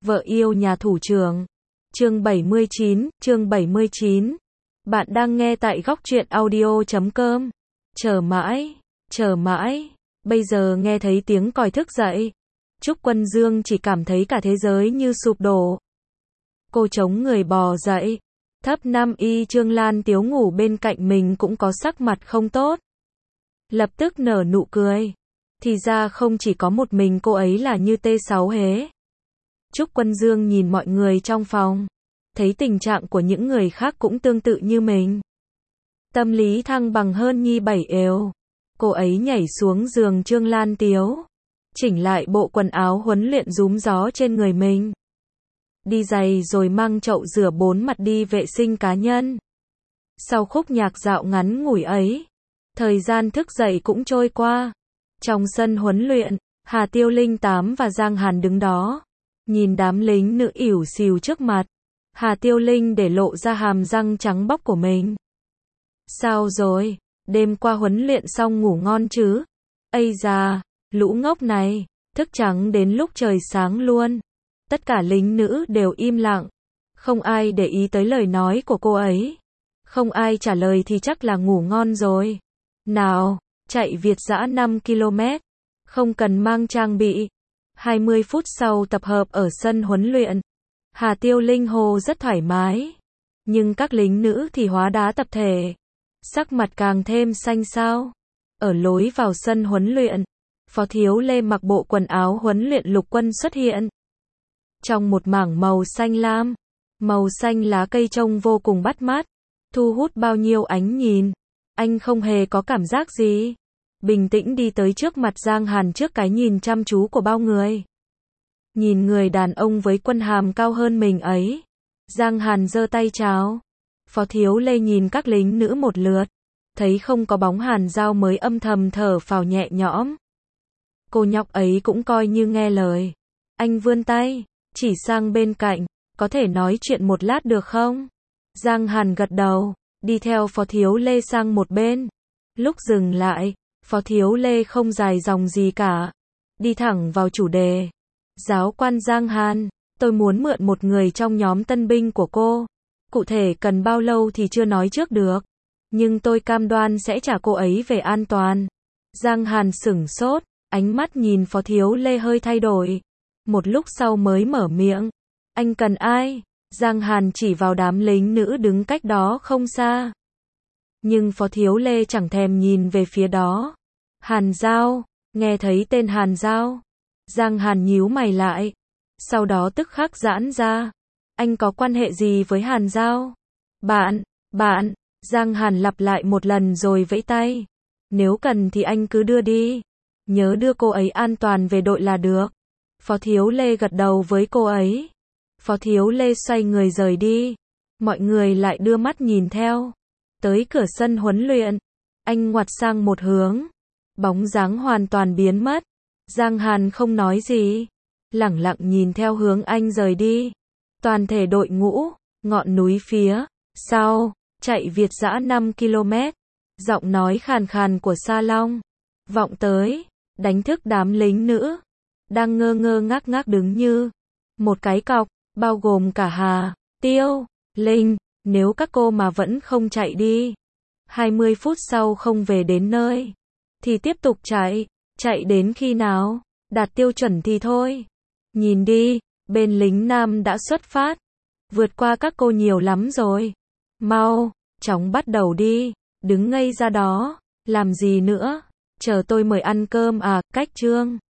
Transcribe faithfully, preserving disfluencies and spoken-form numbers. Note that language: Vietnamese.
Vợ yêu nhà thủ trưởng. Chương bảy mươi chín, chương bảy mươi chín. Bạn đang nghe tại góc truyện audio chấm com. Chờ mãi, chờ mãi, bây giờ nghe thấy tiếng còi thức dậy. Trúc Quân Dương chỉ cảm thấy cả thế giới như sụp đổ. Cô chống người bò dậy. Thấp Nam Y Trương Lan Tiếu ngủ bên cạnh mình cũng có sắc mặt không tốt. Lập tức nở nụ cười. Thì ra không chỉ có một mình cô ấy là như T sáu hế. Trúc Quân Dương nhìn mọi người trong phòng, thấy tình trạng của những người khác cũng tương tự như mình. Tâm lý thăng bằng hơn Nhi bảy ều. Cô ấy nhảy xuống giường Trương Lan Tiếu, chỉnh lại bộ quần áo huấn luyện rúm gió trên người mình. Đi giày rồi mang chậu rửa bốn mặt đi vệ sinh cá nhân. Sau khúc nhạc dạo ngắn ngủi ấy, thời gian thức dậy cũng trôi qua. Trong sân huấn luyện, Hà Tiêu Linh Tám và Giang Hàn đứng đó, nhìn đám lính nữ ỉu xìu trước mặt. Hà Tiêu Linh để lộ ra hàm răng trắng bóc của mình. Sao rồi? Đêm qua huấn luyện xong ngủ ngon chứ? Ây da, lũ ngốc này, thức trắng đến lúc trời sáng luôn. Tất cả lính nữ đều im lặng. Không ai để ý tới lời nói của cô ấy. Không ai trả lời thì chắc là ngủ ngon rồi. Nào, chạy Việt dã năm ki lô mét. Không cần mang trang bị. hai mươi phút sau tập hợp ở sân huấn luyện. Hà Tiêu Linh hô rất thoải mái. Nhưng các lính nữ thì hóa đá tập thể. Sắc mặt càng thêm xanh xao. Ở lối vào sân huấn luyện, Phó Thiếu Lê mặc bộ quần áo huấn luyện lục quân xuất hiện. Trong một mảng màu xanh lam, màu xanh lá cây trông vô cùng bắt mắt, thu hút bao nhiêu ánh nhìn. Anh không hề có cảm giác gì. Bình tĩnh đi tới trước mặt Giang Hàn trước cái nhìn chăm chú của bao người. Nhìn người đàn ông với quân hàm cao hơn mình ấy. Giang Hàn giơ tay chào. Phó Thiếu Lê nhìn các lính nữ một lượt. Thấy không có bóng Hàn Giao mới âm thầm thở phào nhẹ nhõm. Cô nhóc ấy cũng coi như nghe lời. Anh vươn tay, chỉ sang bên cạnh. Có thể nói chuyện một lát được không? Giang Hàn gật đầu, đi theo Phó Thiếu Lê sang một bên. Lúc dừng lại, Phó Thiếu Lê không dài dòng gì cả. Đi thẳng vào chủ đề. Giáo quan Giang Hàn, tôi muốn mượn một người trong nhóm tân binh của cô. Cụ thể cần bao lâu thì chưa nói trước được. Nhưng tôi cam đoan sẽ trả cô ấy về an toàn. Giang Hàn sửng sốt, ánh mắt nhìn Phó Thiếu Lê hơi thay đổi. Một lúc sau mới mở miệng. Anh cần ai? Giang Hàn chỉ vào đám lính nữ đứng cách đó không xa. Nhưng Phó Thiếu Lê chẳng thèm nhìn về phía đó. Hàn Giao, nghe thấy tên Hàn Giao. Giang Hàn nhíu mày lại. Sau đó tức khắc giãn ra. Anh có quan hệ gì với Hàn Giao? Bạn, bạn, Giang Hàn lặp lại một lần rồi vẫy tay. Nếu cần thì anh cứ đưa đi. Nhớ đưa cô ấy an toàn về đội là được. Phó Thiếu Lê gật đầu với cô ấy. Phó Thiếu Lê xoay người rời đi. Mọi người lại đưa mắt nhìn theo. Tới cửa sân huấn luyện. Anh ngoặt sang một hướng. Bóng dáng hoàn toàn biến mất. Giang Hàn không nói gì. Lẳng lặng nhìn theo hướng anh rời đi. Toàn thể đội ngũ, ngọn núi phía sau, chạy Việt dã năm ki lô mét. Giọng nói khàn khàn của Sa Long vọng tới, đánh thức đám lính nữ đang ngơ ngơ ngác ngác đứng như một cái cọc, bao gồm cả Hà, Tiêu, Linh. Nếu các cô mà vẫn không chạy đi, hai mươi phút sau không về đến nơi, thì tiếp tục chạy, chạy đến khi nào đạt tiêu chuẩn thì thôi. Nhìn đi, bên lính nam đã xuất phát, vượt qua các cô nhiều lắm rồi. Mau, chóng bắt đầu đi, đừng ngây ra đó, làm gì nữa, chờ tôi mời ăn cơm à, cách chương.